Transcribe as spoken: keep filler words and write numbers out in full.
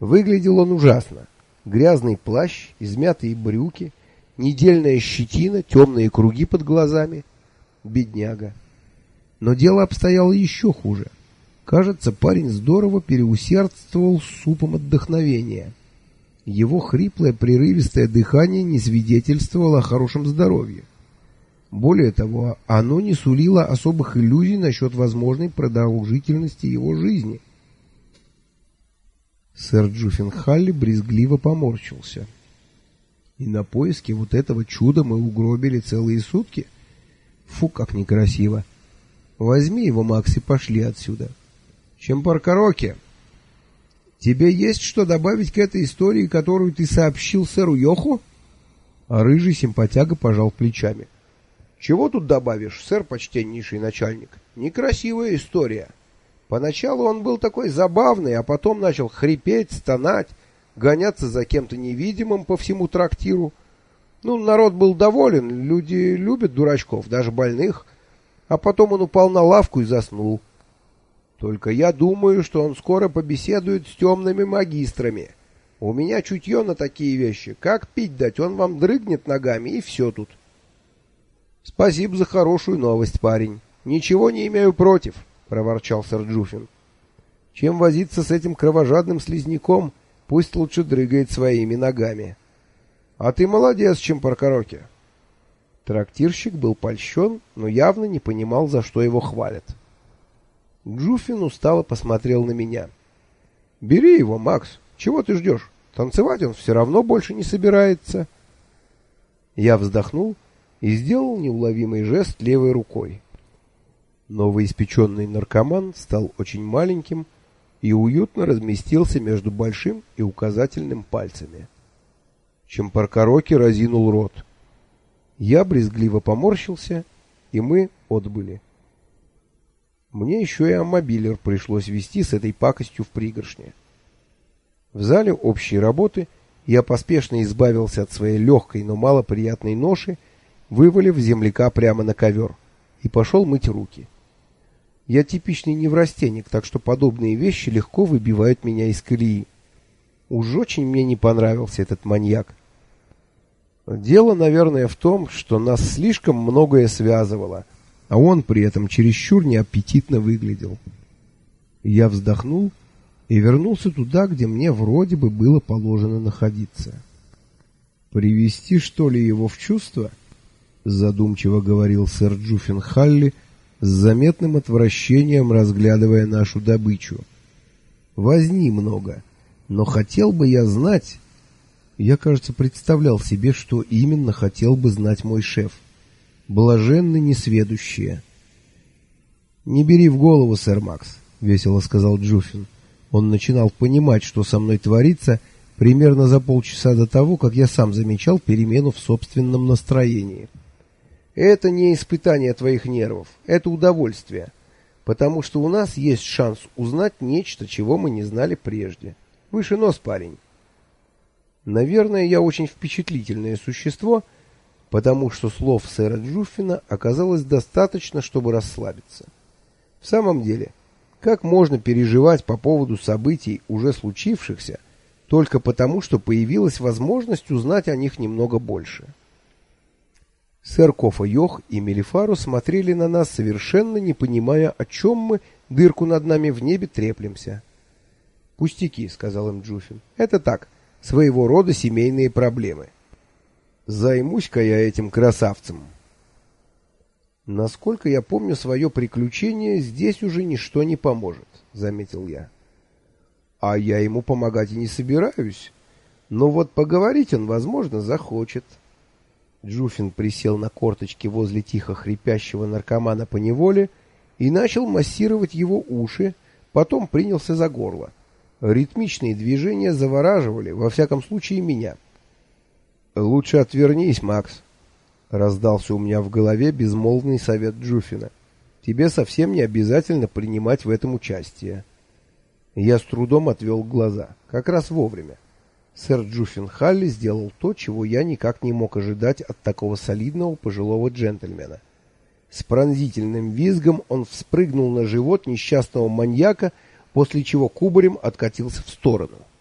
Выглядел он ужасно. Грязный плащ, измятые брюки, недельная щетина, темные круги под глазами. Бедняга. Но дело обстояло еще хуже. Кажется, парень здорово переусердствовал с супом отдохновения. Его хриплое прерывистое дыхание не свидетельствовало о хорошем здоровье. Более того, оно не сулило особых иллюзий насчет возможной продолжительности его жизни. Сэр Джуффин Халли брезгливо поморщился. И на поиски вот этого чуда мы угробили целые сутки? Фу, как некрасиво. Возьми его, Макс, и пошли отсюда. Чемпаркороки, тебе есть что добавить к этой истории, которую ты сообщил сэру Йоху? А рыжий симпатяга пожал плечами. Чего тут добавишь, сэр почтеннейший начальник? Некрасивая история. Поначалу он был такой забавный, а потом начал хрипеть, стонать, гоняться за кем-то невидимым по всему трактиру. Ну, народ был доволен, люди любят дурачков, даже больных. А потом он упал на лавку и заснул. Только я думаю, что он скоро побеседует с темными магистрами. У меня чутье на такие вещи. Как пить дать, он вам дрыгнет ногами, и все тут. Спасибо за хорошую новость, парень. Ничего не имею против, проворчал сэр Джуффин. Чем возиться с этим кровожадным слизняком, пусть лучше дрыгает своими ногами. А ты молодец, Чемпаркороки. Трактирщик был польщен, но явно не понимал, за что его хвалят. Джуффин устало посмотрел на меня. «Бери его, Макс. Чего ты ждешь? Танцевать он все равно больше не собирается». Я вздохнул и сделал неуловимый жест левой рукой. Новоиспеченный наркоман стал очень маленьким и уютно разместился между большим и указательным пальцами. Чемпаркороки разинул рот. Я брезгливо поморщился, и мы отбыли. Мне еще и аммобилер пришлось везти с этой пакостью в пригоршне. В зале общей работы я поспешно избавился от своей легкой, но малоприятной ноши, вывалив земляка прямо на ковер, и пошел мыть руки. Я типичный неврастенник, так что подобные вещи легко выбивают меня из колеи. Уж очень мне не понравился этот маньяк. Дело, наверное, в том, что нас слишком многое связывало, а он при этом чересчур неаппетитно выглядел. Я вздохнул и вернулся туда, где мне вроде бы было положено находиться. «Привести, что ли, его в чувство?» — задумчиво говорил сэр Джуффин Халли, с заметным отвращением разглядывая нашу добычу. «Возни много, но хотел бы я знать...» Я, кажется, представлял себе, что именно хотел бы знать мой шеф. Блаженны несведущие. «Не бери в голову, сэр Макс», — весело сказал Джуффин. Он начинал понимать, что со мной творится, примерно за полчаса до того, как я сам замечал перемену в собственном настроении. «Это не испытание твоих нервов, это удовольствие, потому что у нас есть шанс узнать нечто, чего мы не знали прежде. Выше нос, парень». Наверное, я очень впечатлительное существо, потому что слов сэра Джуффина оказалось достаточно, чтобы расслабиться. В самом деле, как можно переживать по поводу событий, уже случившихся, только потому, что появилась возможность узнать о них немного больше? Сэр Кофа Йох и Мелифару смотрели на нас, совершенно не понимая, о чем мы, дырку над нами в небе, треплемся. «Пустяки», — сказал им Джуффин. «Это так, своего рода семейные проблемы. Займусь-ка я этим красавцем». «Насколько я помню свое приключение, здесь уже ничто не поможет», — заметил я. «А я ему помогать и не собираюсь. Но вот поговорить он, возможно, захочет». Джуффин присел на корточки возле тихо хрипящего наркомана поневоле и начал массировать его уши, потом принялся за горло. Ритмичные движения завораживали, во всяком случае, меня. «Лучше отвернись, Макс», — раздался у меня в голове безмолвный совет Джуффина. «Тебе совсем не обязательно принимать в этом участие». Я с трудом отвел глаза, как раз вовремя. Сэр Джуффин Халли сделал то, чего я никак не мог ожидать от такого солидного пожилого джентльмена. С пронзительным визгом он вспрыгнул на живот несчастного маньяка, после чего кубарем откатился в сторону.